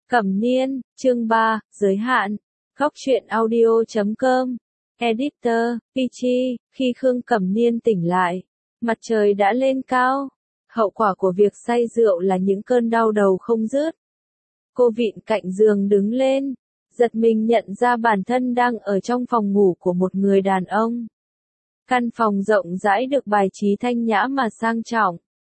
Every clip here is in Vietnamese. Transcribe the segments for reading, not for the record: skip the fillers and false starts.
Cẩm Niên, chương 3, giới hạn. Góc truyện audio.com. Editor, Peachy. Khi Khương Cẩm Niên tỉnh lại, mặt trời đã lên cao. Hậu quả của việc say rượu là những cơn đau đầu không dứt. Cô vịn cạnh giường đứng lên, giật mình nhận ra bản thân đang ở trong phòng ngủ của một người đàn ông. Căn phòng rộng rãi được bài trí thanh nhã mà sang trọng.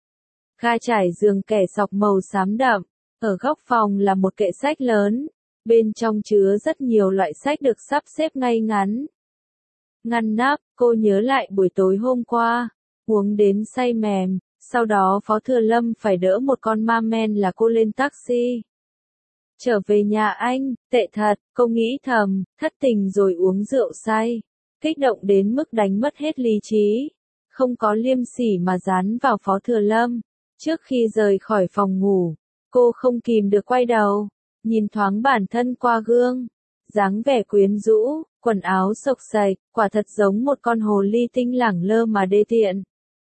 Ga trải giường kẻ sọc màu xám đậm. Ở góc phòng là một kệ sách lớn, bên trong chứa rất nhiều loại sách được sắp xếp ngay ngắn. Ngăn nắp, cô nhớ lại buổi tối hôm qua, uống đến say mềm, sau đó Phó Thừa Lâm phải đỡ một con ma men là cô lên taxi. Trở về nhà anh, tệ thật, cô nghĩ thầm, thất tình rồi uống rượu say, kích động đến mức đánh mất hết lý trí, không có liêm sỉ mà dán vào Phó Thừa Lâm. Trước khi rời khỏi phòng ngủ, cô không kìm được quay đầu, nhìn thoáng bản thân qua gương, dáng vẻ quyến rũ, quần áo xộc xệch, quả thật giống một con hồ ly tinh lẳng lơ mà đê tiện.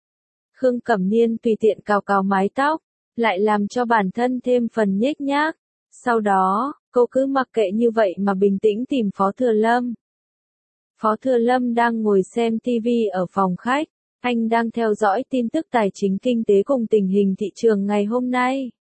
Khương Cẩm Niên tùy tiện cào cào mái tóc, lại làm cho bản thân thêm phần nhếch nhác. Sau đó, cô cứ mặc kệ như vậy mà bình tĩnh tìm Phó Thừa Lâm. Phó Thừa Lâm đang ngồi xem TV ở phòng khách, anh đang theo dõi tin tức tài chính kinh tế cùng tình hình thị trường ngày hôm nay.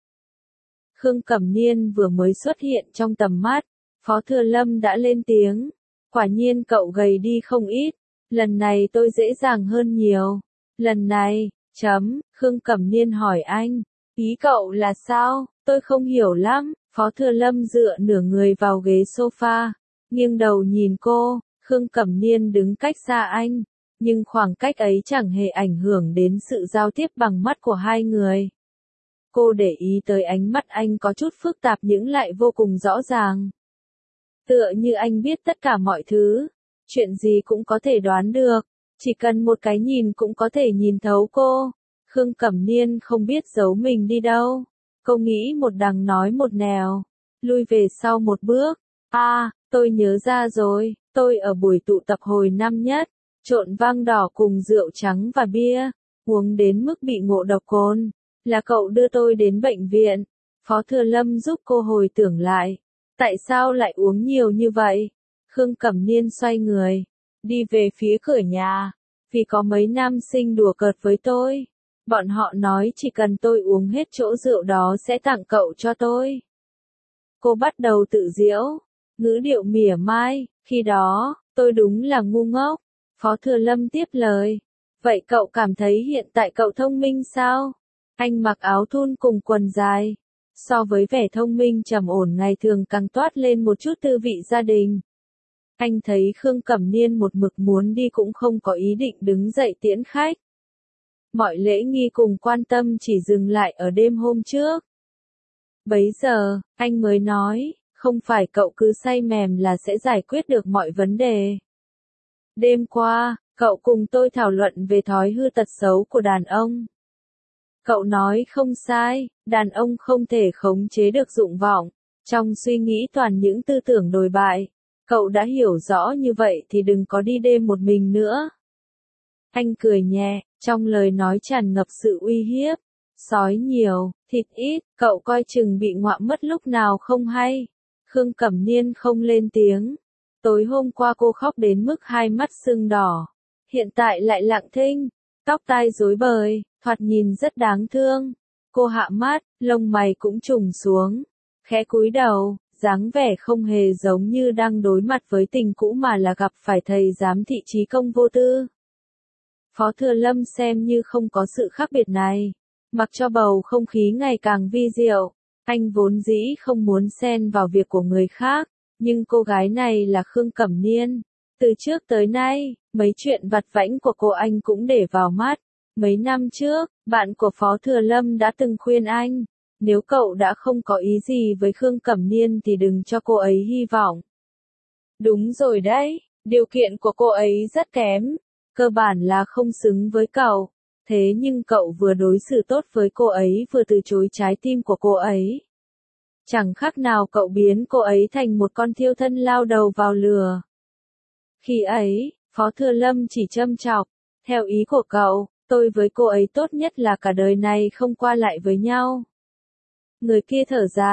Khương Cẩm Niên vừa mới xuất hiện trong tầm mắt, Phó Thừa Lâm đã lên tiếng. Quả nhiên cậu gầy đi không ít, lần này tôi dễ dàng hơn nhiều. Lần này, Khương Cẩm Niên hỏi anh, ý cậu là sao, tôi không hiểu lắm. Phó Thừa Lâm dựa nửa người vào ghế sofa, nghiêng đầu nhìn cô. Khương Cẩm Niên đứng cách xa anh, nhưng khoảng cách ấy chẳng hề ảnh hưởng đến sự giao tiếp bằng mắt của hai người. Cô để ý tới ánh mắt anh có chút phức tạp nhưng lại vô cùng rõ ràng. Tựa như anh biết tất cả mọi thứ, chuyện gì cũng có thể đoán được, chỉ cần một cái nhìn cũng có thể nhìn thấu cô. Khương Cẩm Niên không biết giấu mình đi đâu. Cô nghĩ một đằng nói một nẻo, lui về sau một bước. Tôi nhớ ra rồi, tôi ở buổi tụ tập hồi năm nhất, trộn vang đỏ cùng rượu trắng và bia, uống đến mức bị ngộ độc cồn. Là cậu đưa tôi đến bệnh viện. Phó Thừa Lâm giúp cô hồi tưởng lại. Tại sao lại uống nhiều như vậy? Khương Cẩm Niên xoay người, đi về phía cửa nhà. Vì có mấy nam sinh đùa cợt với tôi. Bọn họ nói chỉ cần tôi uống hết chỗ rượu đó sẽ tặng cậu cho tôi. Cô bắt đầu tự giễu, ngữ điệu mỉa mai, khi đó, tôi đúng là ngu ngốc. Phó Thừa Lâm tiếp lời. Vậy cậu cảm thấy hiện tại cậu thông minh sao? Anh mặc áo thun cùng quần dài. So với vẻ thông minh trầm ổn ngày thường càng toát lên một chút tư vị gia đình. Anh thấy Khương Cẩm Niên một mực muốn đi cũng không có ý định đứng dậy tiễn khách. Mọi lễ nghi cùng quan tâm chỉ dừng lại ở đêm hôm trước. Bấy giờ, anh mới nói, không phải cậu cứ say mềm là sẽ giải quyết được mọi vấn đề. Đêm qua, cậu cùng tôi thảo luận về thói hư tật xấu của đàn ông. Cậu nói không sai, đàn ông không thể khống chế được dục vọng, trong suy nghĩ toàn những tư tưởng đồi bại. Cậu đã hiểu rõ như vậy thì đừng có đi đêm một mình nữa. Anh cười nhẹ, trong lời nói tràn ngập sự uy hiếp. Sói nhiều, thịt ít, cậu coi chừng bị ngoạm mất lúc nào không hay. Khương Cẩm Niên không lên tiếng. Tối hôm qua cô khóc đến mức hai mắt sưng đỏ. Hiện tại lại lặng thinh, tóc tai rối bời, thoạt nhìn rất đáng thương. Cô hạ mắt, lông mày cũng trùng xuống, khẽ cúi đầu, dáng vẻ không hề giống như đang đối mặt với tình cũ mà là gặp phải thầy giám thị trí công vô tư. Phó Thừa Lâm xem như không có sự khác biệt này, mặc cho bầu không khí ngày càng vi diệu. Anh vốn dĩ không muốn xen vào việc của người khác, nhưng cô gái này là Khương Cẩm Niên. Từ trước tới nay, mấy chuyện vặt vãnh của cô anh cũng để vào mắt. Mấy năm trước, bạn của Phó Thừa Lâm đã từng khuyên anh, nếu cậu đã không có ý gì với Khương Cẩm Niên thì đừng cho cô ấy hy vọng. Đúng rồi đấy, điều kiện của cô ấy rất kém, cơ bản là không xứng với cậu. Thế nhưng cậu vừa đối xử tốt với cô ấy vừa từ chối trái tim của cô ấy. Chẳng khác nào cậu biến cô ấy thành một con thiêu thân lao đầu vào lửa. Khi ấy, Phó Thừa Lâm chỉ châm chọc, theo ý của cậu, tôi với cô ấy tốt nhất là cả đời này không qua lại với nhau. Người kia thở dài,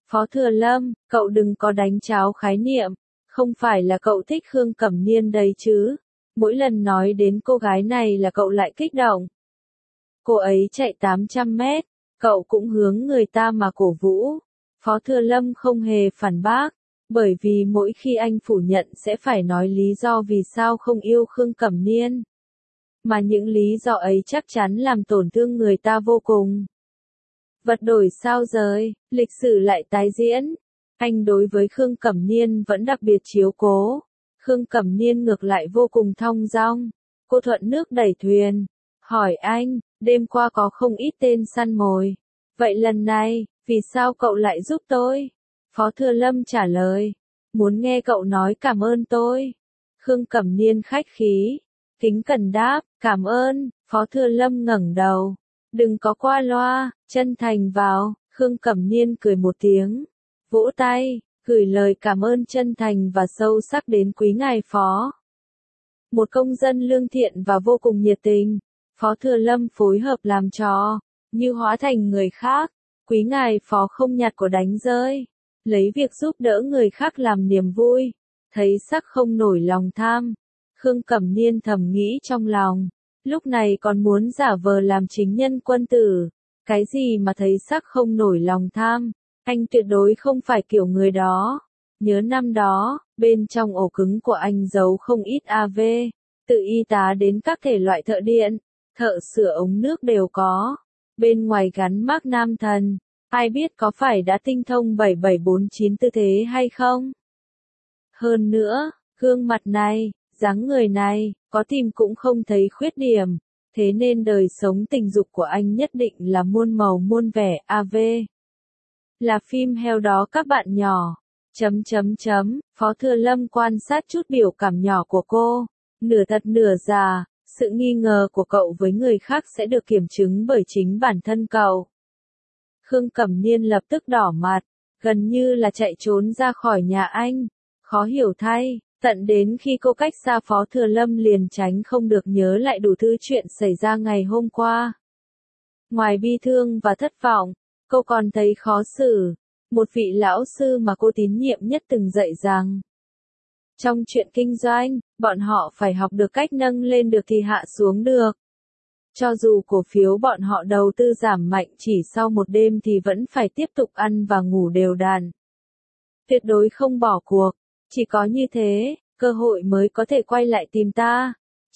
Phó Thừa Lâm, cậu đừng có đánh tráo khái niệm, không phải là cậu thích Khương Cẩm Niên đấy chứ. Mỗi lần nói đến cô gái này là cậu lại kích động. Cô ấy chạy 800 mét, cậu cũng hướng người ta mà cổ vũ. Phó Thừa Lâm không hề phản bác, bởi vì mỗi khi anh phủ nhận sẽ phải nói lý do vì sao không yêu Khương Cẩm Niên. Mà những lý do ấy chắc chắn làm tổn thương người ta vô cùng. Vật đổi sao rời, lịch sử lại tái diễn. Anh đối với Khương Cẩm Niên vẫn đặc biệt chiếu cố. Khương Cẩm Niên ngược lại vô cùng thong dong. Cô thuận nước đẩy thuyền. Hỏi anh, đêm qua có không ít tên săn mồi. Vậy lần này, vì sao cậu lại giúp tôi? Phó Thừa Lâm trả lời. Muốn nghe cậu nói cảm ơn tôi. Khương Cẩm Niên khách khí. Kính cẩn đáp, cảm ơn. Phó Thừa Lâm ngẩng đầu. Đừng có qua loa, chân thành vào. Khương Cẩm Niên cười một tiếng. Vỗ tay, gửi lời cảm ơn chân thành và sâu sắc đến quý ngài phó. Một công dân lương thiện và vô cùng nhiệt tình. Phó Thừa Lâm phối hợp làm trò, như hóa thành người khác. Quý ngài phó không nhặt của đánh rơi. Lấy việc giúp đỡ người khác làm niềm vui. Thấy sắc không nổi lòng tham. Khương Cẩm Niên thầm nghĩ trong lòng. Lúc này còn muốn giả vờ làm chính nhân quân tử. Cái gì mà thấy sắc không nổi lòng tham. Anh tuyệt đối không phải kiểu người đó. Nhớ năm đó, bên trong ổ cứng của anh giấu không ít AV. Từ y tá đến các thể loại thợ điện, thợ sửa ống nước đều có. Bên ngoài gắn mác nam thần. Ai biết có phải đã tinh thông 7749 tư thế hay không? Hơn nữa, gương mặt này, dáng người này, có tìm cũng không thấy khuyết điểm. Thế nên đời sống tình dục của anh nhất định là muôn màu muôn vẻ AV. Là phim heo đó các bạn nhỏ. Phó Thừa Lâm quan sát chút biểu cảm nhỏ của cô. Nửa thật nửa giả, sự nghi ngờ của cậu với người khác sẽ được kiểm chứng bởi chính bản thân cậu. Khương Cẩm Niên lập tức đỏ mặt, gần như là chạy trốn ra khỏi nhà anh. Khó hiểu thay, tận đến khi cô cách xa Phó Thừa Lâm liền tránh không được nhớ lại đủ thứ chuyện xảy ra ngày hôm qua. Ngoài bi thương và thất vọng, cô còn thấy khó xử. Một vị lão sư mà cô tín nhiệm nhất từng dạy rằng, trong chuyện kinh doanh, bọn họ phải học được cách nâng lên được thì hạ xuống được. Cho dù cổ phiếu bọn họ đầu tư giảm mạnh chỉ sau một đêm thì vẫn phải tiếp tục ăn và ngủ đều đặn. Tuyệt đối không bỏ cuộc, chỉ có như thế, cơ hội mới có thể quay lại tìm ta.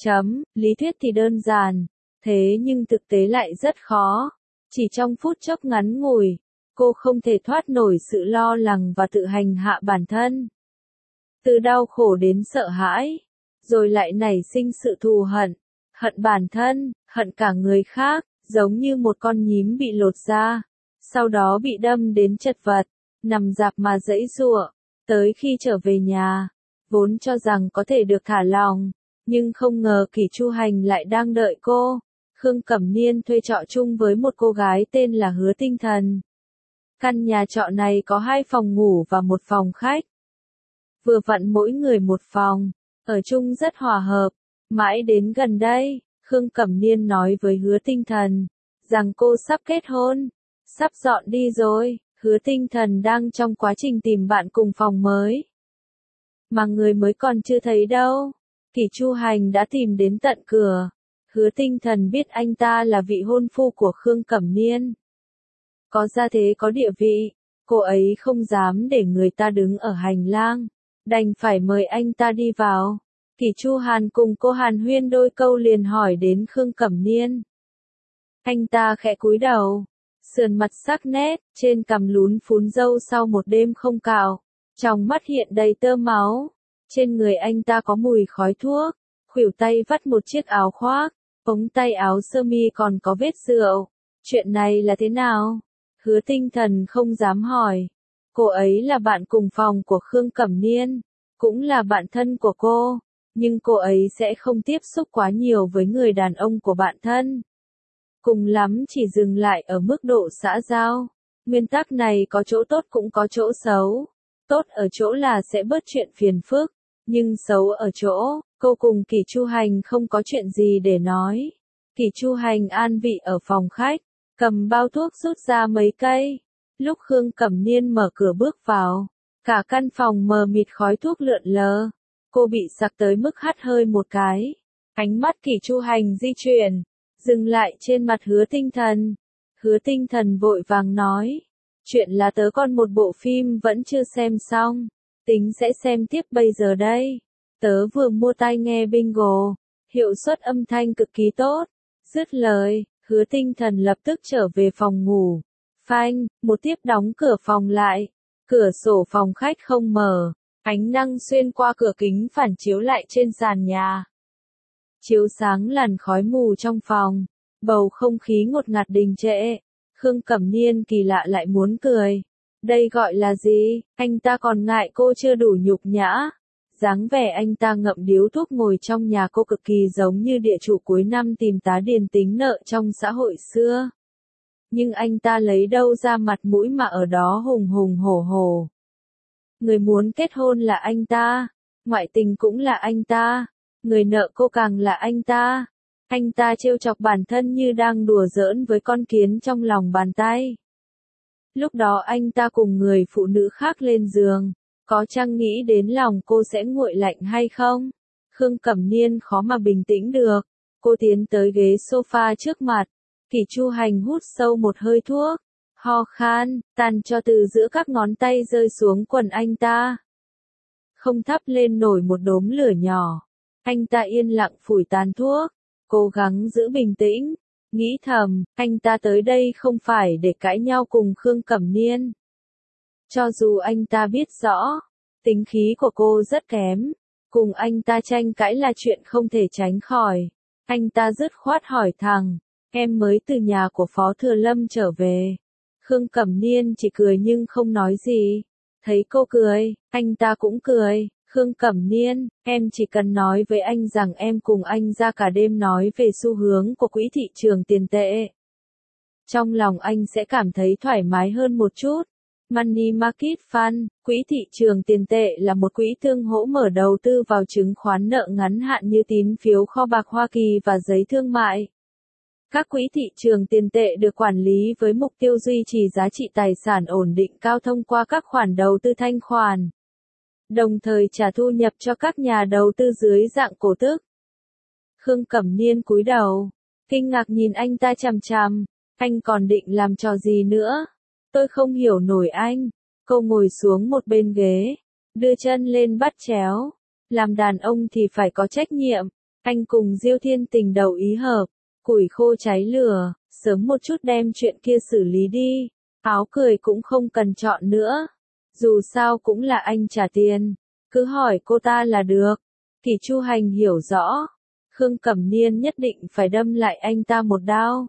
Lý thuyết thì đơn giản, thế nhưng thực tế lại rất khó. Chỉ trong phút chốc ngắn ngủi, cô không thể thoát nổi sự lo lắng và tự hành hạ bản thân. Từ đau khổ đến sợ hãi, rồi lại nảy sinh sự thù hận, hận bản thân, hận cả người khác, giống như một con nhím bị lột da, sau đó bị đâm đến chật vật, nằm rạp mà giãy giụa, tới khi trở về nhà, vốn cho rằng có thể được thả lòng, nhưng không ngờ Kỷ Chu Hành lại đang đợi cô. Khương Cẩm Niên thuê trọ chung với một cô gái tên là Hứa Tinh Thần. Căn nhà trọ này có 2 phòng ngủ và 1 phòng khách. Vừa vặn mỗi người 1 phòng, ở chung rất hòa hợp. Mãi đến gần đây, Khương Cẩm Niên nói với Hứa Tinh Thần, rằng cô sắp kết hôn, sắp dọn đi rồi. Hứa Tinh Thần đang trong quá trình tìm bạn cùng phòng mới. Mà người mới còn chưa thấy đâu. Kỷ Chu Hành đã tìm đến tận cửa. Hứa Tinh Thần biết anh ta là vị hôn phu của Khương Cẩm Niên. Có gia thế có địa vị, cô ấy không dám để người ta đứng ở hành lang, đành phải mời anh ta đi vào. Kỷ Chu Hàn cùng cô Hàn huyên đôi câu liền hỏi đến Khương Cẩm Niên. Anh ta khẽ cúi đầu, sườn mặt sắc nét, trên cằm lún phún râu sau một đêm không cạo, trong mắt hiện đầy tơ máu. Trên người anh ta có mùi khói thuốc, khuỷu tay vắt một chiếc áo khoác, ống tay áo sơ mi còn có vết rượu. Chuyện này là thế nào? Hứa Tinh Thần không dám hỏi. Cô ấy là bạn cùng phòng của Khương Cẩm Niên, cũng là bạn thân của cô, nhưng cô ấy sẽ không tiếp xúc quá nhiều với người đàn ông của bạn thân. Cùng lắm chỉ dừng lại ở mức độ xã giao. Nguyên tắc này có chỗ tốt cũng có chỗ xấu. Tốt ở chỗ là sẽ bớt chuyện phiền phức, nhưng xấu ở chỗ, cô cùng Kỷ Chu Hành không có chuyện gì để nói. Kỷ Chu Hành an vị ở phòng khách, cầm bao thuốc rút ra mấy cây, Lúc Khương Cẩm Niên mở cửa bước vào, cả căn phòng mờ mịt khói thuốc lượn lờ. Cô bị sặc tới mức hắt hơi một cái. Ánh mắt Kỷ Chu Hành di chuyển, dừng lại trên mặt Hứa Tinh Thần. Hứa Tinh Thần vội vàng nói, chuyện là tớ còn một bộ phim vẫn chưa xem xong, tính sẽ xem tiếp bây giờ đây. Tớ vừa mua tai nghe bingo, hiệu suất âm thanh cực kỳ tốt. Dứt lời, Hứa Tinh Thần lập tức trở về phòng ngủ. Phanh, một tiếp đóng cửa phòng lại. Cửa sổ phòng khách không mở, ánh năng xuyên qua cửa kính phản chiếu lại trên sàn nhà. Chiếu sáng làn khói mù trong phòng, bầu không khí ngột ngạt đình trệ. Khương Cẩm Niên kỳ lạ lại muốn cười. Đây gọi là gì? Anh ta còn ngại cô chưa đủ nhục nhã. Dáng vẻ anh ta ngậm điếu thuốc ngồi trong nhà cô cực kỳ giống như địa chủ cuối năm tìm tá điền tính nợ trong xã hội xưa. Nhưng anh ta lấy đâu ra mặt mũi mà ở đó hùng hùng hổ hổ. Người muốn kết hôn là anh ta, ngoại tình cũng là anh ta, người nợ cô càng là anh ta. Anh ta trêu chọc bản thân như đang đùa giỡn với con kiến trong lòng bàn tay. Lúc đó anh ta cùng người phụ nữ khác lên giường, có chăng nghĩ đến lòng cô sẽ nguội lạnh hay không? Khương Cẩm Niên khó mà bình tĩnh được. Cô tiến tới ghế sofa trước mặt. Kỷ Chu Hành hút sâu một hơi thuốc, ho khan, tàn cho từ giữa các ngón tay rơi xuống quần anh ta. Không thắp lên nổi một đốm lửa nhỏ. Anh ta yên lặng phủi tàn thuốc, cố gắng giữ bình tĩnh, nghĩ thầm, anh ta tới đây không phải để cãi nhau cùng Khương Cẩm Niên. Cho dù anh ta biết rõ, tính khí của cô rất kém, cùng anh ta tranh cãi là chuyện không thể tránh khỏi. Anh ta dứt khoát hỏi thẳng, em mới từ nhà của Phó Thừa Lâm trở về. Khương Cẩm Niên chỉ cười nhưng không nói gì. Thấy cô cười, anh ta cũng cười. Khương Cẩm Niên, em chỉ cần nói với anh rằng em cùng anh ra cả đêm nói về xu hướng của quỹ thị trường tiền tệ. Trong lòng anh sẽ cảm thấy thoải mái hơn một chút. Money Market Fund, quỹ thị trường tiền tệ là một quỹ tương hỗ mở đầu tư vào chứng khoán nợ ngắn hạn như tín phiếu kho bạc Hoa Kỳ và giấy thương mại. Các quỹ thị trường tiền tệ được quản lý với mục tiêu duy trì giá trị tài sản ổn định cao thông qua các khoản đầu tư thanh khoản, đồng thời trả thu nhập cho các nhà đầu tư dưới dạng cổ tức. Khương Cẩm Niên cúi đầu, kinh ngạc nhìn anh ta chằm chằm, anh còn định làm trò gì nữa? Tôi không hiểu nổi anh. Cô ngồi xuống một bên ghế, đưa chân lên bắt chéo. Làm đàn ông thì phải có trách nhiệm. Anh cùng Diêu Thiên Tình đầu ý hợp, củi khô cháy lửa, sớm một chút đem chuyện kia xử lý đi. Áo cười cũng không cần chọn nữa. Dù sao cũng là anh trả tiền, cứ hỏi cô ta là được. Kỷ Chu Hành hiểu rõ, Khương Cẩm Niên nhất định phải đâm lại anh ta một đao.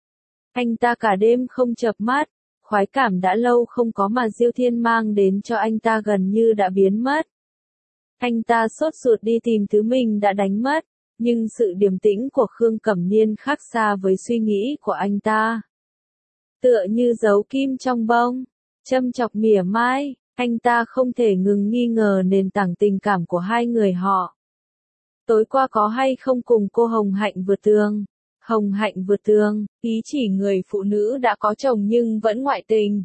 Anh ta cả đêm không chợp mắt, khoái cảm đã lâu không có mà Diêu Thiên mang đến cho anh ta gần như đã biến mất. Anh ta sốt ruột đi tìm thứ mình đã đánh mất, nhưng sự điềm tĩnh của Khương Cẩm Niên khác xa với suy nghĩ của anh ta. Tựa như dấu kim trong bông, châm chọc mỉa mai, anh ta không thể ngừng nghi ngờ nền tảng tình cảm của hai người họ. Tối qua có hay không cùng cô Hồng Hạnh vượt tường? Hồng Hạnh vượt tường, ý chỉ người phụ nữ đã có chồng nhưng vẫn ngoại tình.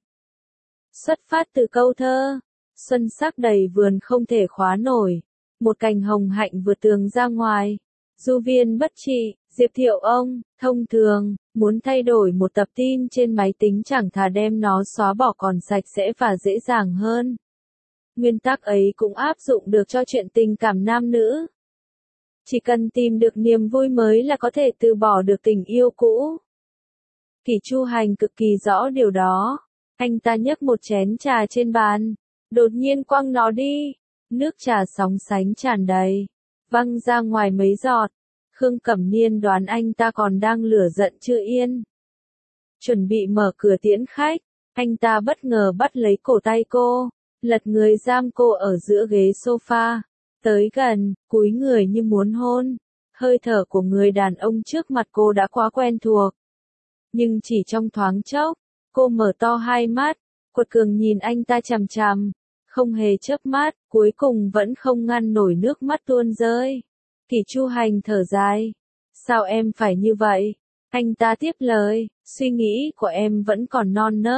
Xuất phát từ câu thơ, xuân sắc đầy vườn không thể khóa nổi, một cành hồng hạnh vượt tường ra ngoài. Du Viên bất trị, Diệp Thiệu ông, thông thường, muốn thay đổi một tập tin trên máy tính chẳng thà đem nó xóa bỏ còn sạch sẽ và dễ dàng hơn. Nguyên tắc ấy cũng áp dụng được cho chuyện tình cảm nam nữ. Chỉ cần tìm được niềm vui mới là có thể từ bỏ được tình yêu cũ. Kỷ Chu Hành cực kỳ rõ điều đó. Anh ta nhấc một chén trà trên bàn, đột nhiên quăng nó đi. Nước trà sóng sánh tràn đầy, văng ra ngoài mấy giọt. Khương Cẩm Niên đoán anh ta còn đang lửa giận chưa yên. Chuẩn bị mở cửa tiễn khách, anh ta bất ngờ bắt lấy cổ tay cô, lật người giam cô ở giữa ghế sofa. Tới gần, cúi người như muốn hôn. Hơi thở của người đàn ông trước mặt cô đã quá quen thuộc. Nhưng chỉ trong thoáng chốc, cô mở to hai mắt, quật cường nhìn anh ta chằm chằm, không hề chớp mắt, cuối cùng vẫn không ngăn nổi nước mắt tuôn rơi. Kỷ Chu Hành thở dài. Sao em phải như vậy? Anh ta tiếp lời, suy nghĩ của em vẫn còn non nớt.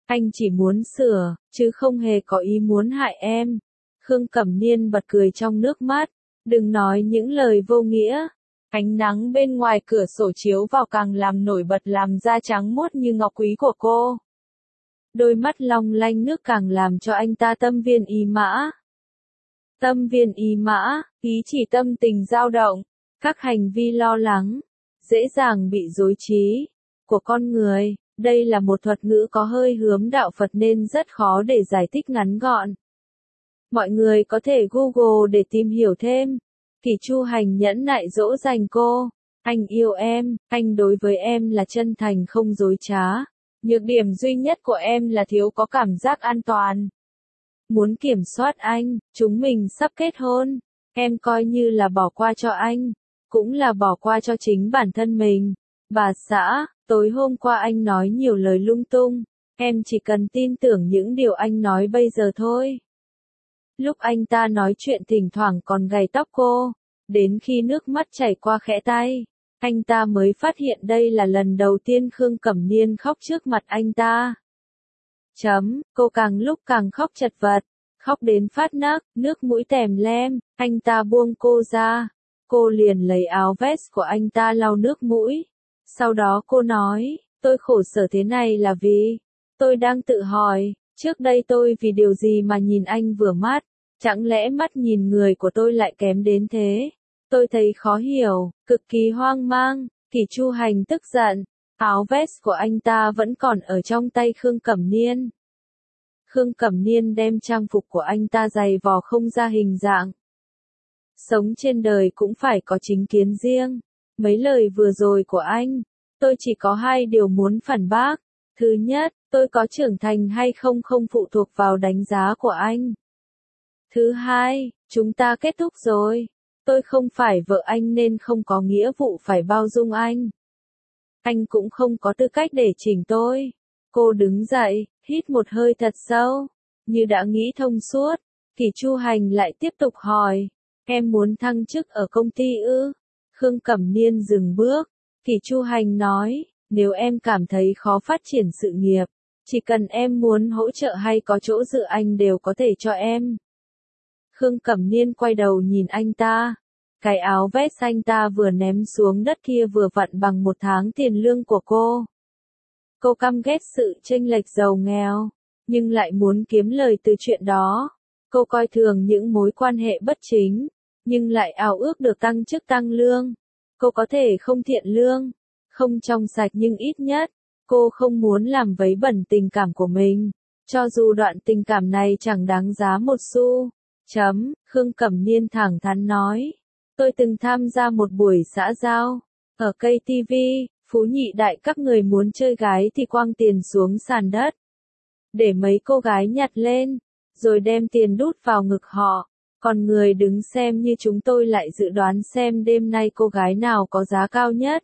Anh chỉ muốn sửa, chứ không hề có ý muốn hại em. Khương Cẩm Niên bật cười trong nước mắt. Đừng nói những lời vô nghĩa. Ánh nắng bên ngoài cửa sổ chiếu vào càng làm nổi bật làn da trắng muốt như ngọc quý của cô. Đôi mắt long lanh nước càng làm cho anh ta tâm viên ý mã. Tâm viên ý mã, ý chỉ tâm tình dao động, các hành vi lo lắng, dễ dàng bị rối trí của con người. Đây là một thuật ngữ có hơi hướng đạo Phật nên rất khó để giải thích ngắn gọn. Mọi người có thể Google để tìm hiểu thêm. Kỷ Chu Hành nhẫn nại dỗ dành cô. Anh yêu em, anh đối với em là chân thành không dối trá. Nhược điểm duy nhất của em là thiếu có cảm giác an toàn. Muốn kiểm soát anh, chúng mình sắp kết hôn. Em coi như là bỏ qua cho anh, cũng là bỏ qua cho chính bản thân mình. Bà xã, tối hôm qua anh nói nhiều lời lung tung. Em chỉ cần tin tưởng những điều anh nói bây giờ thôi. Lúc anh ta nói chuyện thỉnh thoảng còn gầy tóc cô. Đến khi nước mắt chảy qua khẽ tay, anh ta mới phát hiện đây là lần đầu tiên Khương Cẩm Niên khóc trước mặt anh ta. Cô càng lúc càng khóc chật vật, khóc đến phát nấc, nước mũi tèm lem, anh ta buông cô ra. Cô liền lấy áo vest của anh ta lau nước mũi. Sau đó cô nói, tôi khổ sở thế này là vì, tôi đang tự hỏi, trước đây tôi vì điều gì mà nhìn anh vừa mắt, chẳng lẽ mắt nhìn người của tôi lại kém đến thế? Tôi thấy khó hiểu, cực kỳ hoang mang. Kỷ Chu Hành tức giận, áo vest của anh ta vẫn còn ở trong tay Khương Cẩm Niên. Khương Cẩm Niên đem trang phục của anh ta giày vò không ra hình dạng. Sống trên đời cũng phải có chính kiến riêng. Mấy lời vừa rồi của anh, tôi chỉ có hai điều muốn phản bác. Thứ nhất, tôi có trưởng thành hay không không phụ thuộc vào đánh giá của anh. Thứ hai, chúng ta kết thúc rồi. Tôi không phải vợ anh nên không có nghĩa vụ phải bao dung anh. Anh cũng không có tư cách để chỉnh tôi. Cô đứng dậy, hít một hơi thật sâu, như đã nghĩ thông suốt. Kỷ Chu Hành lại tiếp tục hỏi, em muốn thăng chức ở công ty ư? Khương Cẩm Niên dừng bước. Kỷ Chu Hành nói, nếu em cảm thấy khó phát triển sự nghiệp, chỉ cần em muốn hỗ trợ hay có chỗ dựa anh đều có thể cho em. Khương Cẩm Niên quay đầu nhìn anh ta. Cái áo vest anh ta vừa ném xuống đất kia vừa vặn bằng 1 tháng tiền lương của cô. Cô căm ghét sự chênh lệch giàu nghèo, nhưng lại muốn kiếm lời từ chuyện đó. Cô coi thường những mối quan hệ bất chính, nhưng lại ao ước được tăng chức tăng lương. Cô có thể không thiện lương, không trong sạch nhưng ít nhất, cô không muốn làm vấy bẩn tình cảm của mình. Cho dù đoạn tình cảm này chẳng đáng giá một xu. Khương Cẩm Niên thẳng thắn nói. Tôi từng tham gia một buổi xã giao. Ở cây TV, Phú Nhị Đại các người muốn chơi gái thì quăng tiền xuống sàn đất. Để mấy cô gái nhặt lên, rồi đem tiền đút vào ngực họ. Còn người đứng xem như chúng tôi lại dự đoán xem đêm nay cô gái nào có giá cao nhất.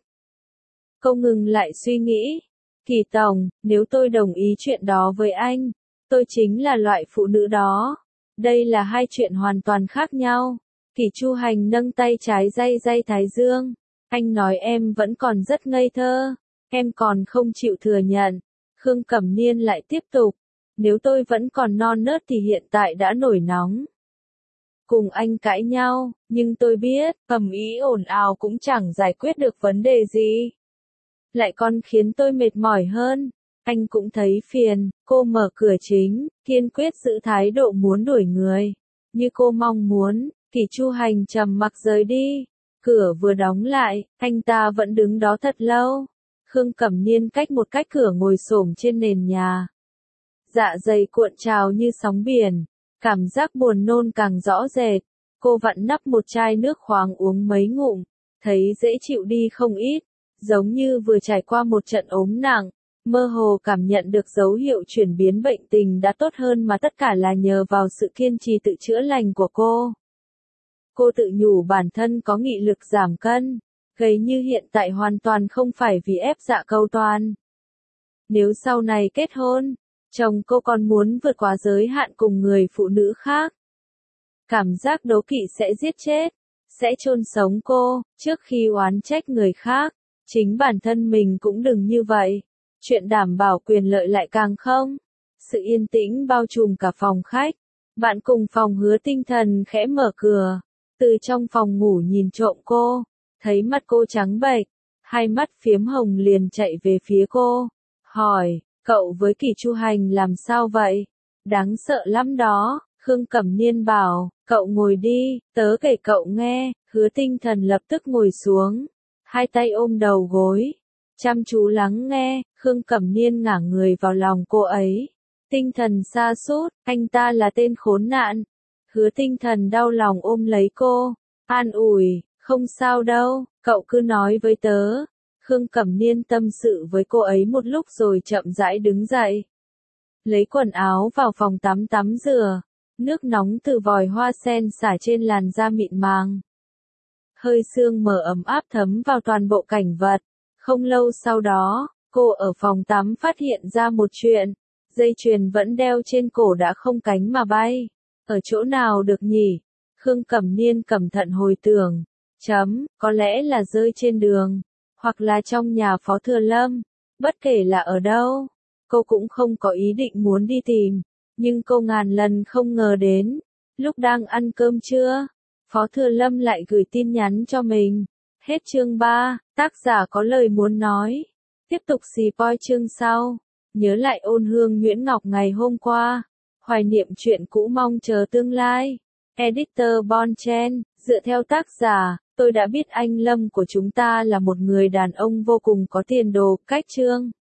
Cô ngừng lại suy nghĩ. Kỳ Tổng, nếu tôi đồng ý chuyện đó với anh, tôi chính là loại phụ nữ đó. Đây là hai chuyện hoàn toàn khác nhau. Kỷ Chu Hành nâng tay trái day thái dương. Anh nói em vẫn còn rất ngây thơ. Em còn không chịu thừa nhận. Khương Cẩm Niên lại tiếp tục. Nếu tôi vẫn còn non nớt thì hiện tại đã nổi nóng. Cùng anh cãi nhau, nhưng tôi biết, ầm ĩ ồn ào cũng chẳng giải quyết được vấn đề gì. Lại còn khiến tôi mệt mỏi hơn. Anh cũng thấy phiền. Cô mở cửa chính, kiên quyết giữ thái độ muốn đuổi người. Như cô mong muốn. Kỷ Chu Hành trầm mặc rời đi. Cửa vừa đóng lại, anh ta vẫn đứng đó thật lâu. Khương Cẩm Niên cách một cách cửa ngồi xổm trên nền nhà. Dạ dày cuộn trào như sóng biển. Cảm giác buồn nôn càng rõ rệt. Cô vặn nắp một chai nước khoáng uống mấy ngụm. Thấy dễ chịu đi không ít. Giống như vừa trải qua một trận ốm nặng. Mơ hồ cảm nhận được dấu hiệu chuyển biến bệnh tình đã tốt hơn mà tất cả là nhờ vào sự kiên trì tự chữa lành của cô. Cô tự nhủ bản thân có nghị lực giảm cân, gầy như hiện tại hoàn toàn không phải vì ép dạ cầu toàn. Nếu sau này kết hôn, chồng cô còn muốn vượt quá giới hạn cùng người phụ nữ khác. Cảm giác đố kỵ sẽ giết chết, sẽ chôn sống cô, trước khi oán trách người khác, chính bản thân mình cũng đừng như vậy. Chuyện đảm bảo quyền lợi lại càng không. Sự yên tĩnh bao trùm cả phòng khách. Bạn cùng phòng Hứa Tinh Thần khẽ mở cửa, từ trong phòng ngủ nhìn trộm cô, thấy mắt cô trắng bệch, hai mắt phiếm hồng liền chạy về phía cô, hỏi, cậu với Kỷ Chu Hành làm sao vậy? Đáng sợ lắm đó. Khương Cẩm Niên bảo, cậu ngồi đi, tớ kể cậu nghe. Hứa Tinh Thần lập tức ngồi xuống, hai tay ôm đầu gối, chăm chú lắng nghe. Khương Cẩm Niên ngả người vào lòng cô ấy, tinh thần sa sút, anh ta là tên khốn nạn. Hứa Tinh Thần đau lòng ôm lấy cô, an ủi, không sao đâu, cậu cứ nói với tớ. Khương Cẩm Niên tâm sự với cô ấy một lúc rồi chậm rãi đứng dậy, lấy quần áo vào phòng tắm tắm rửa. Nước nóng từ vòi hoa sen xả trên làn da mịn màng. Hơi sương mờ ấm áp thấm vào toàn bộ cảnh vật. Không lâu sau đó, cô ở phòng tắm phát hiện ra một chuyện. Dây chuyền vẫn đeo trên cổ đã không cánh mà bay. Ở chỗ nào được nhỉ? Khương Cẩm Niên cẩn thận hồi tưởng. Có lẽ là rơi trên đường. Hoặc là trong nhà Phó Thừa Lâm. Bất kể là ở đâu, cô cũng không có ý định muốn đi tìm. Nhưng cô ngàn lần không ngờ đến, lúc đang ăn cơm trưa, Phó Thừa Lâm lại gửi tin nhắn cho mình. Hết chương 3, tác giả có lời muốn nói. Tiếp tục spoil chương sau. Nhớ lại ôn hương Nguyễn Ngọc ngày hôm qua. Hoài niệm chuyện cũ mong chờ tương lai. Editor Bon Chen, dựa theo tác giả, tôi đã biết anh Lâm của chúng ta là một người đàn ông vô cùng có tiền đồ. Cách chương